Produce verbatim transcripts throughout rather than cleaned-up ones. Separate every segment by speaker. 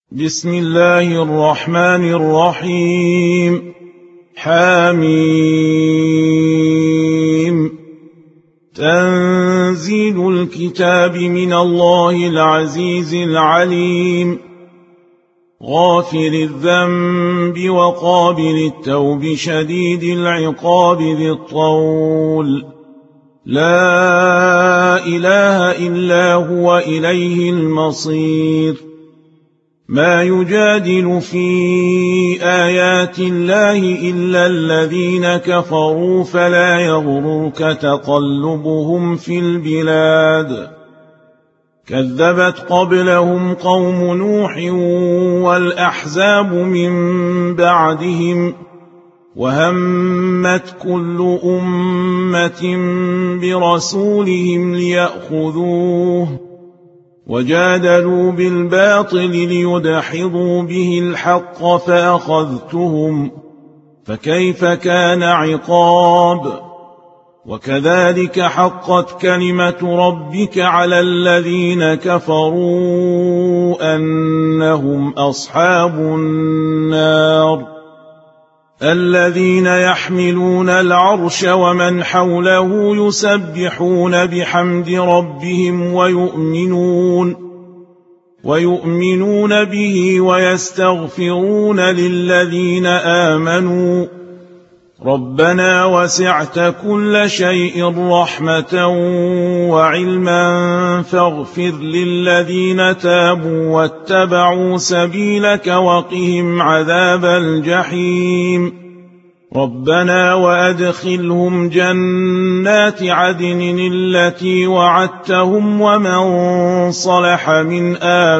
Speaker 1: بسم الله الرحمن الرحيم. حميم. تنزيل الكتاب من الله العزيز العليم، غافر الذنب وقابل التوب شديد العقاب ذي الطول، لا إله إلا هو إليه المصير. ما يجادل في آيات الله إلا الذين كفروا، فلا يغررك تقلبهم في البلاد. كذبت قبلهم قوم نوح والأحزاب من بعدهم، وهمت كل أمة برسولهم ليأخذوه، وجادلوا بالباطل ليدحضوا به الحق فأخذتهم، فكيف كان عقاب. وكذلك حقت كلمة ربك على الذين كفروا أنهم أصحاب النار. الذين يحملون العرش ومن حوله يسبحون بحمد ربهم ويؤمنون ويؤمنون به ويستغفرون للذين آمنوا ربنا وسعت كل شيء رحمة وعلما فاغفر للذين تابوا واتبعوا سبيلك وقهم عذاب الجحيم. ربنا وأدخلهم جنات عدن التي وعدتهم ومن صلح من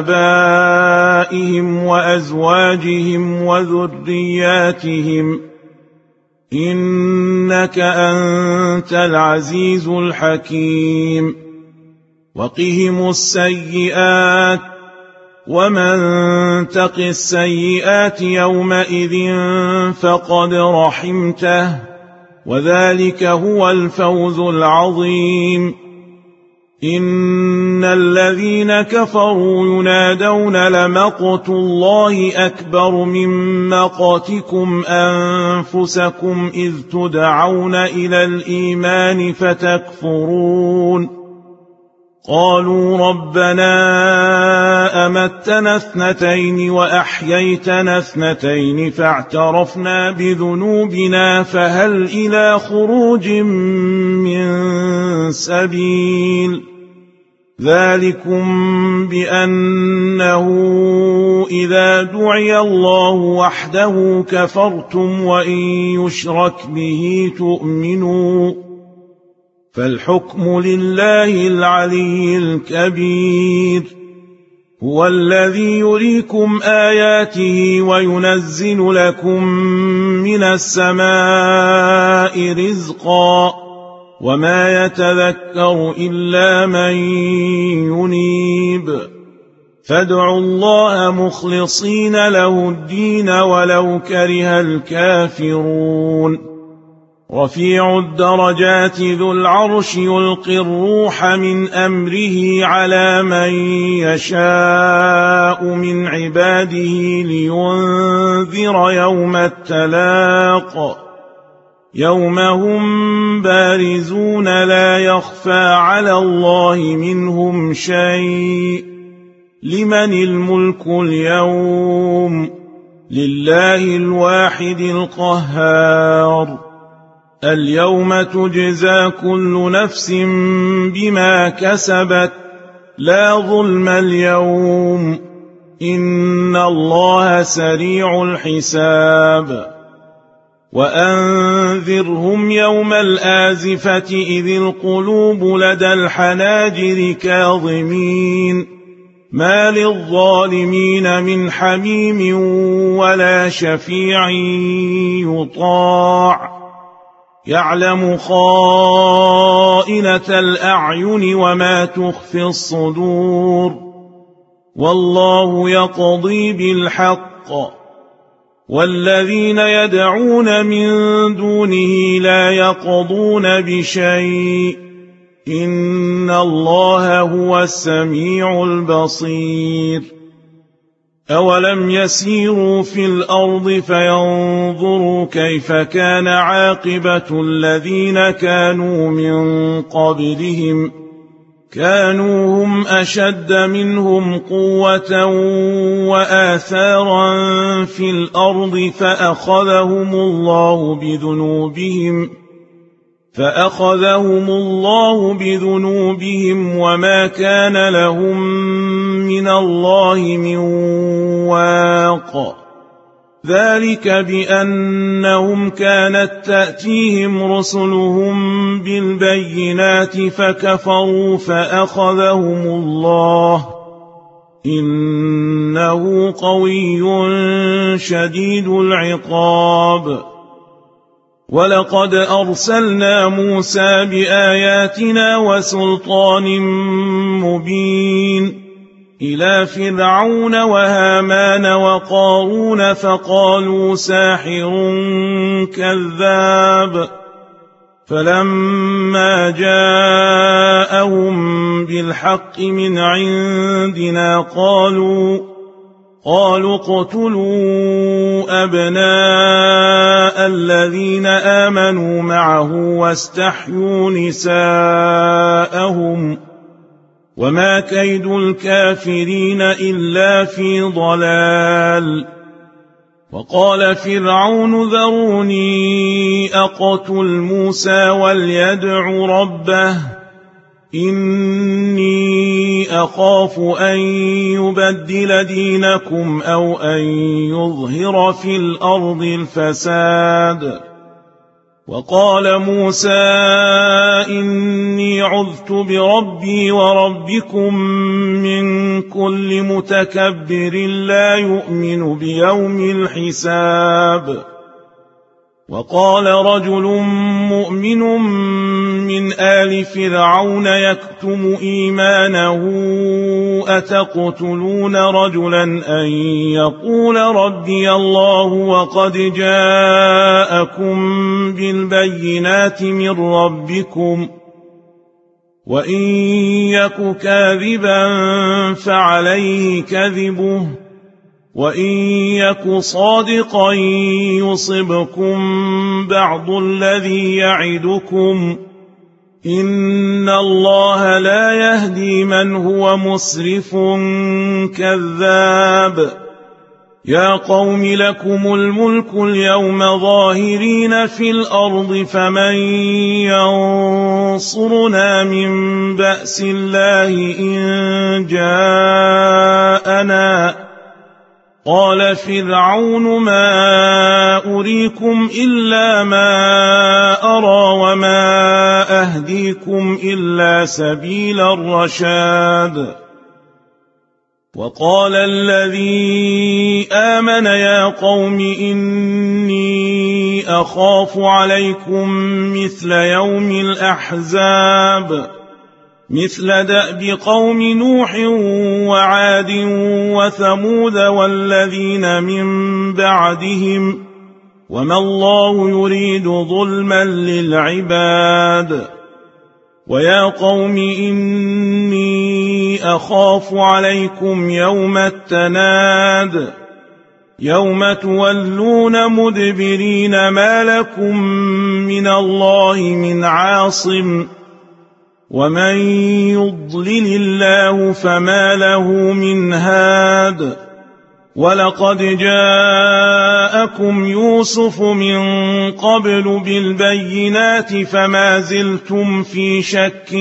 Speaker 1: آبائهم وأزواجهم وذرياتهم إنك أنت العزيز الحكيم. وقهم السيئات ومن تق السيئات يومئذ فقد رحمته، وذلك هو الفوز العظيم. إن الذين كفروا ينادون لمقت الله أكبر من مقتكم أنفسكم إذ تدعون إلى الإيمان فتكفرون. قالوا ربنا أمتنا اثنتين وأحييتنا اثنتين فاعترفنا بذنوبنا فهل إلى خروج من سبيل. ذلكم بأنه إذا دعي الله وحده كفرتم وإن يشرك به تؤمنوا، فالحكم لله العلي الكبير. هو الذي يريكم آياته وينزل لكم من السماء رزقا، وما يتذكر إلا من ينيب. فادعوا الله مخلصين له الدين ولو كره الكافرون. رفيع الدرجات ذو العرش يلقي الروح من أمره على من يشاء من عباده لينذر يوم التلاق، يوم هم بارزون لا يخفى على الله منهم شيء. لمن الملك اليوم؟ لله الواحد القهار. اليوم تجزى كل نفس بما كسبت، لا ظلم اليوم، إن الله سريع الحساب. وأنذرهم يوم الآزفة إذ القلوب لدى الحناجر كاظمين، ما للظالمين من حميم ولا شفيع يطاع. يعلم خائنة الأعين وما تخفي الصدور، والله يقضي بالحق، والذين يدعون من دونه لا يقضون بشيء، إن الله هو السميع البصير. أولم يسيروا في الأرض فينظروا كيف كان عاقبة الذين كانوا من قبلهم كانوا هم أشد منهم قوة وآثارا في الأرض فأخذهم الله بذنوبهم فأخذهم الله بذنوبهم وما كان لهم من الله من واق ذلك بأنهم كانت تأتيهم رسلهم بالبينات فكفروا فأخذهم الله إنه قوي شديد العقاب ولقد أرسلنا موسى بآياتنا وسلطان مبين إلى فرعون وهامان وقارون فقالوا ساحر كذاب فلما جاءهم بالحق من عندنا قالوا قالوا اقتلوا أبناء الذين آمنوا معه واستحيوا نساءهم وما كيد الكافرين إلا في ضلال وقال فرعون ذروني أقتل موسى وليدع ربه إني أخاف أن يبدل دينكم أو أن يظهر في الأرض الفساد وقال موسى إني عذت بربي وربكم من كل متكبر لا يؤمن بيوم الحساب وقال رجل مؤمن من آل فرعون يكتم إيمانه أتقتلون رجلا أن يقول ربي الله وقد جاءكم بالبينات من ربكم وإن يك كاذبا فعليه كذبه وإن يك صادقا يصبكم بعض الذي يعدكم إن الله لا يهدي من هو مسرف كذاب يا قوم لكم الملك اليوم ظاهرين في الأرض فمن ينصرنا من بأس الله إن جاءنا قال فرعون ما أريكم إلا ما أرى وما أهديكم إلا سبيل الرشاد وقال الذي آمن يا قوم إني أخاف عليكم مثل يوم الأحزاب مثل دأب قوم نوح وعاد وثمود والذين من بعدهم وما الله يريد ظلما للعباد ويا قوم إني أخاف عليكم يوم التناد يوم تولون مدبرين ما لكم من الله من عاصم ومن يضلل الله فما له من هاد ولقد جاءكم يوسف من قبل بالبينات فما زلتم في شك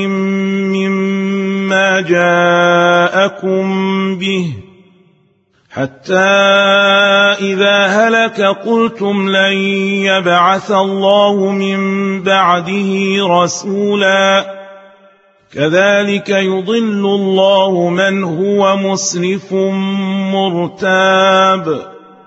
Speaker 1: مما جاءكم به حتى إذا هلك قلتم لن يبعث الله من بعده رسولا كذلك يضل الله من هو مسرف مرتاب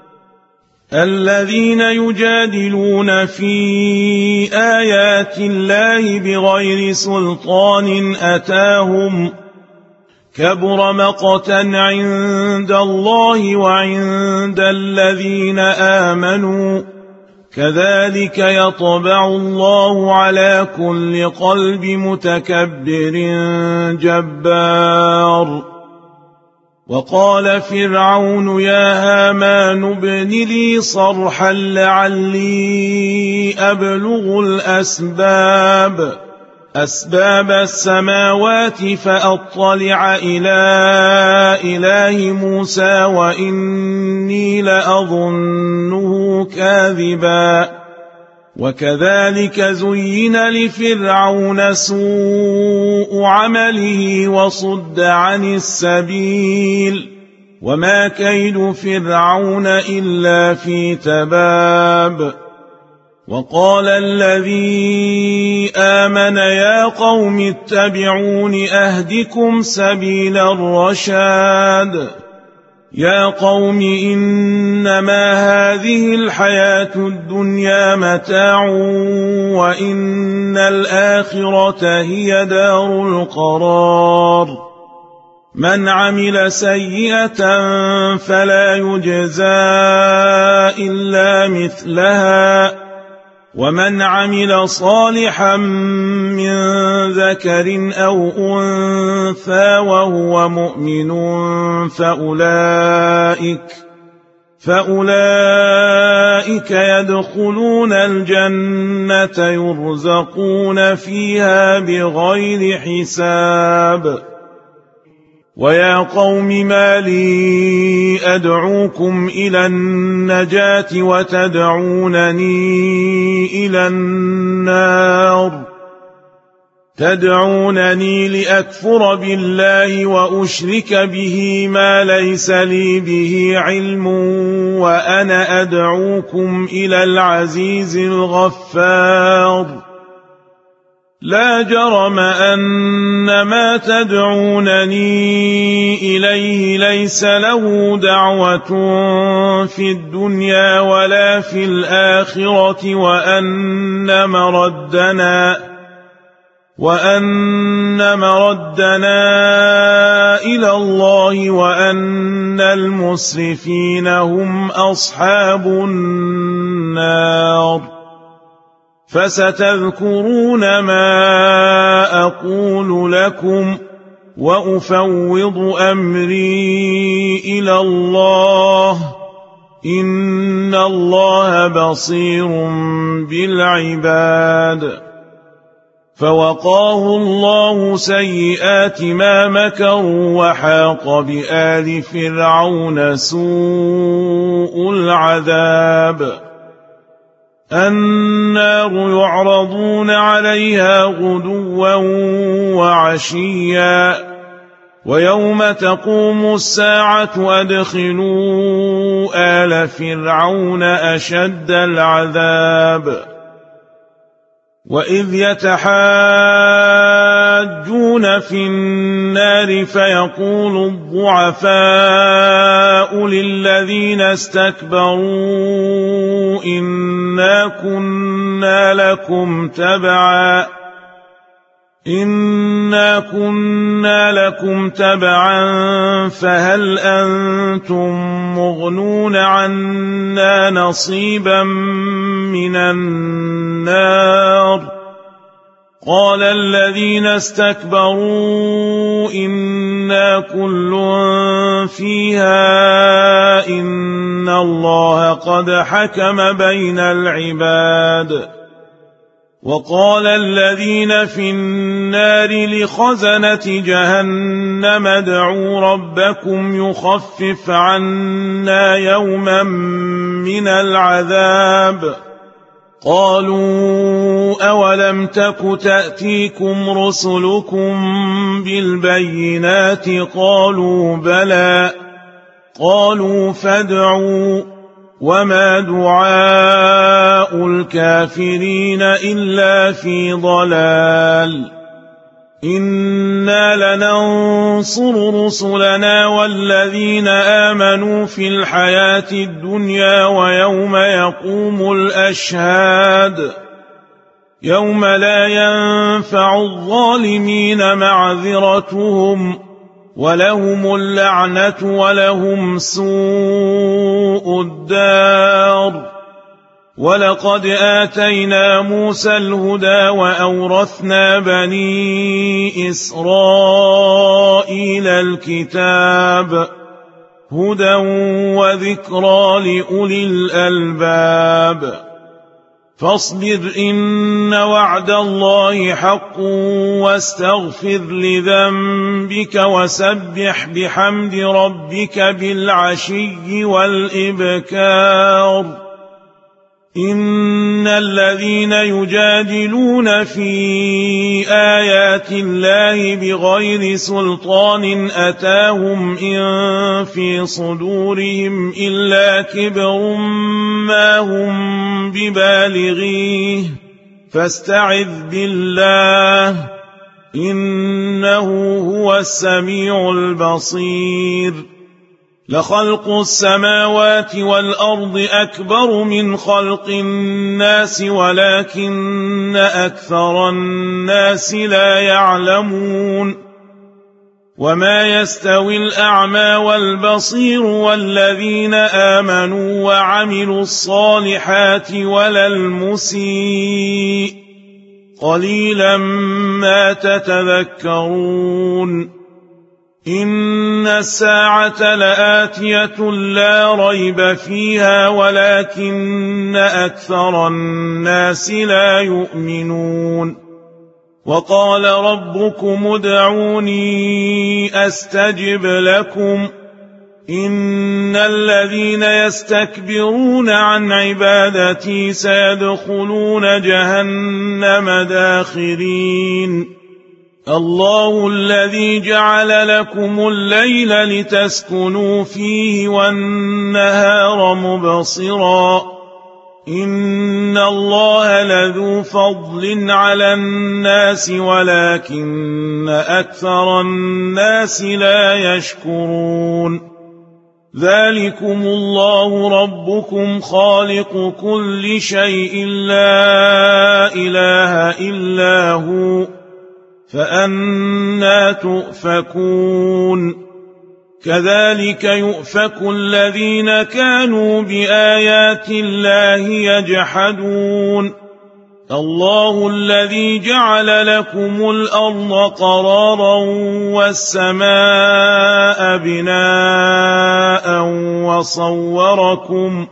Speaker 1: الذين يجادلون في آيات الله بغير سلطان أتاهم كبر مقتا عند الله وعند الذين آمنوا كذلك يطبع الله على كل قلب متكبر جبار وقال فرعون يا هامان ابن لي صرحا لعلي أبلغ الأسباب أسباب السماوات فأطلع إلى إله موسى وإني لأظنه كاذبا وكذلك زين لفرعون سوء عمله وصد عن السبيل وما كيد فرعون إلا في تباب وقال الذي آمن يا قوم اتبعون أهدكم سبيل الرشاد يا قوم إنما هذه الحياة الدنيا متاع وإن الآخرة هي دار القرار من عمل سيئة فلا يجزى إلا مثلها ومن عمل صالحا من ذكر أو أنثى وهو مؤمن فأولئك فأولئك يدخلون الجنة يرزقون فيها بغير حساب ويا قوم ما لي أدعوكم إلى النجاة وتدعونني إلى النار تدعونني لأكفر بالله وأشرك به ما ليس لي به علم وأنا أدعوكم إلى العزيز الغفار لا جرم أن ما تدعونني إليه ليس له دعوة في الدنيا ولا في الآخرة وأن مردنا وأن مردنا إلى الله وأن المسرفين هم أصحاب النار فستذكرون ما أقول لكم وأفوض أمري إلى الله إن الله بصير بالعباد فوقاه الله سيئات ما مكروا وحاق بآل فرعون سوء العذاب النار يعرضون عليها غدوا وعشيا ويوم تقوم الساعة أدخلوا آل فرعون أشد العذاب وإذ يتحاجون في النار فيقول الضعفاء للذين استكبروا إنا كنا لكم تبعا إنا كنا لكم تبعا فهل أنتم مغنون عنا نصيبا من النار قال الذين استكبروا إنا كل فيها إن الله قد حكم بين العباد وقال الذين في النار لخزنة جهنم ادعوا ربكم يخفف عنا يوما من العذاب قالوا أولم تك تأتيكم رسلكم بالبينات قالوا بلى قالوا فادعوا وما دعاء الكافرين إلا في ضلال إنا لننصر رسلنا والذين آمنوا في الحياة الدنيا ويوم يقوم الأشهاد يوم لا ينفع الظالمين معذرتهم ولهم اللعنة ولهم سوء الدار ولقد آتينا موسى الهدى وأورثنا بني إسرائيل الكتاب هدى وذكرى لأولي الألباب فاصبر إن وعد الله حق واستغفر لذنبك وسبح بحمد ربك بالعشي والإبكار إن الذين يجادلون في آيات الله بغير سلطان أتاهم إن في صدورهم إلا كبر ما هم ببالغيه فاستعذ بالله إنه هو السميع البصير لخلق السماوات والأرض أكبر من خلق الناس ولكن أكثر الناس لا يعلمون وما يستوي الأعمى والبصير والذين آمنوا وعملوا الصالحات ولا المسيء قليلا ما تتذكرون إن الساعة لآتية لا ريب فيها ولكن أكثر الناس لا يؤمنون وقال ربكم ادعوني أستجب لكم إن الذين يستكبرون عن عبادتي سيدخلون جهنم داخرين الله الذي جعل لكم الليل لتسكنوا فيه والنهار مبصرا إن الله لذو فضل على الناس ولكن أكثر الناس لا يشكرون ذلكم الله ربكم خالق كل شيء لا إله إلا هو فأنى تؤفكون كذلك يؤفك الذين كانوا بآيات الله يجحدون الله الذي جعل لكم الأرض قرارا والسماء بناء وصوركم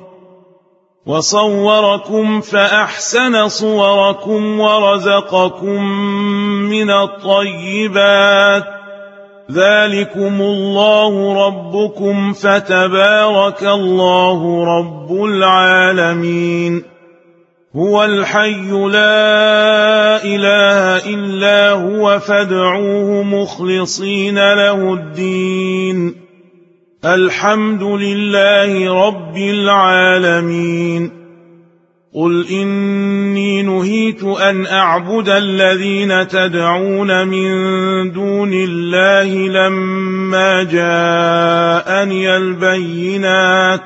Speaker 1: وصوركم فأحسن صوركم ورزقكم من الطيبات ذلكم الله ربكم فتبارك الله رب العالمين هو الحي لا إله إلا هو فادعوه مخلصين له الدين الحمد لله رب العالمين قل إني نهيت أن أعبد الذين تدعون من دون الله لما جاءني البينات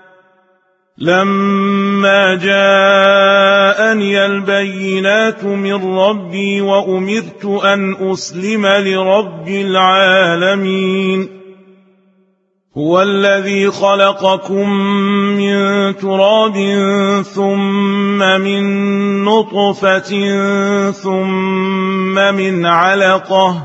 Speaker 1: لما جاءني البينات من ربي وأمرت أن أسلم لرب العالمين هو الذي خلقكم من تراب ثم من نطفة ثم من علقة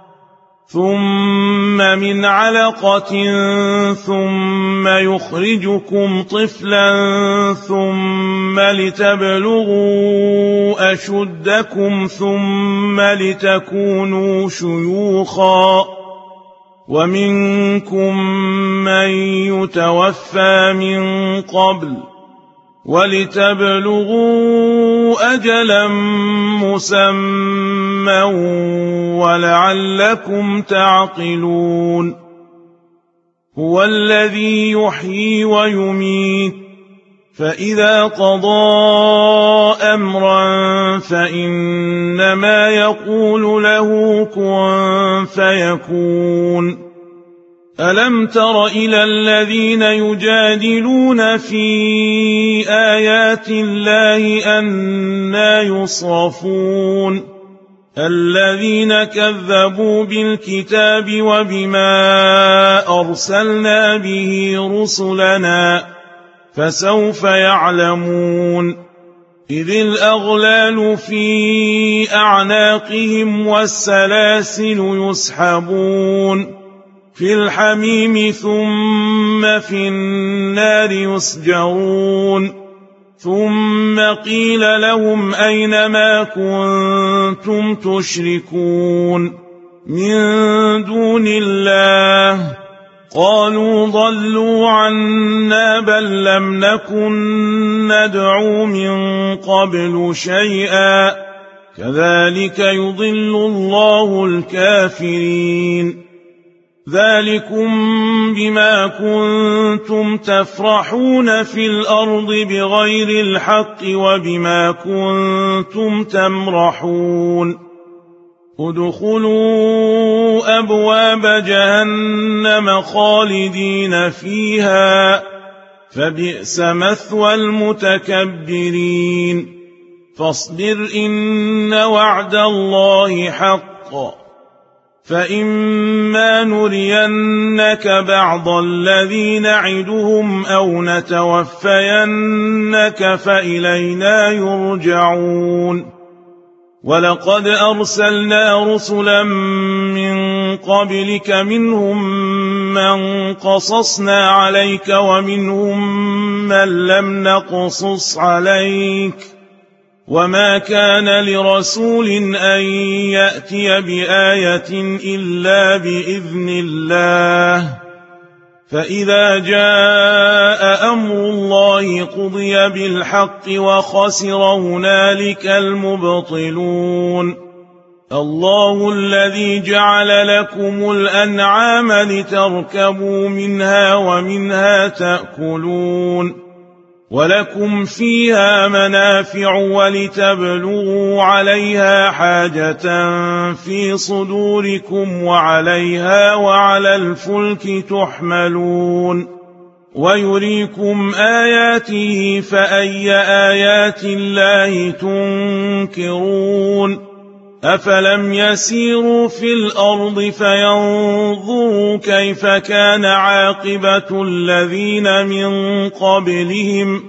Speaker 1: ثم من علقة ثم يخرجكم طفلا ثم لتبلغوا أشدكم ثم لتكونوا شيوخا ومنكم من يتوفى من قبل ولتبلغوا أجلا مسمى ولعلكم تعقلون هو الذي يحيي ويميت فإذا قضى أمرا فإنما يقول له كن فيكون ألم تر إلى الذين يجادلون في آيات الله أنى يصرفون الذين كذبوا بالكتاب وبما أرسلنا به رسلنا فسوف يعلمون إذ الأغلال في أعناقهم والسلاسل يسحبون في الحميم ثم في النار يسجرون ثم قيل لهم أين ما كنتم تشركون من دون الله قالوا ضلوا عنا بل لم نكن ندعو من قبل شيئا كذلك يضل الله الكافرين ذلكم بما كنتم تفرحون في الأرض بغير الحق وبما كنتم تمرحون ادخلوا أبواب جهنم خالدين فيها فبئس مثوى المتكبرين فاصبر إن وعد الله حق فإما نرينك بعض الذي نعدهم أو نتوفينك فإلينا يرجعون ولقد أرسلنا رسلا من قبلك منهم من قصصنا عليك ومنهم من لم نقصص عليك وما كان لرسول أن يأتي بآية إلا بإذن الله فإذا جاء أمر الله قضي بالحق وخسر هنالك المبطلون الله الذي جعل لكم الأنعام لتركبوا منها ومنها تأكلون ولكم فيها منافع ولتبلغوا عليها حاجة في صدوركم وعليها وعلى الفلك تحملون ويريكم آياته فأي آيات الله تنكرون أفلم يسيروا في الأرض فينظروا كيف كان عاقبة الذين من قبلهم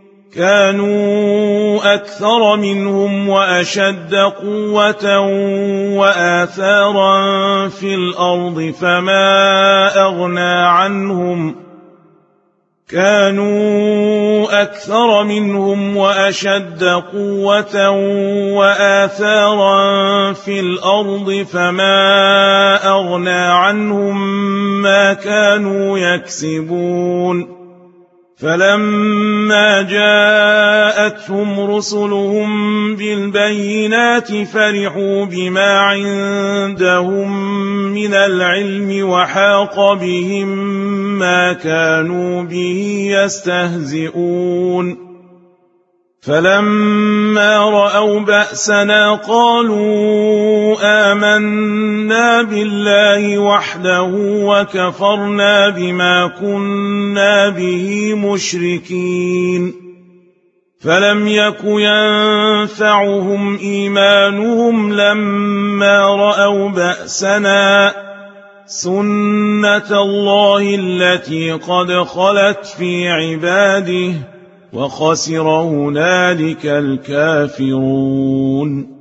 Speaker 1: كانوا أكثر منهم وأشد قوة وآثارا في الأرض فما أغنى عنهم كانوا أكثر منهم وأشد قوة وآثارا في الأرض فما أغنى عنهم ما كانوا يكسبون فلما جاءتهم رسلهم بالبينات فرحوا بما عندهم من العلم وحاق بهم ما كانوا به يستهزئون فلما رأوا بأسنا قالوا آمنا بالله وحده وكفرنا بما كنا به مشركين فلم يك ينفعهم إيمانهم لما رأوا بأسنا سنة الله التي قد خلت في عباده وخسر هنالك الكافرون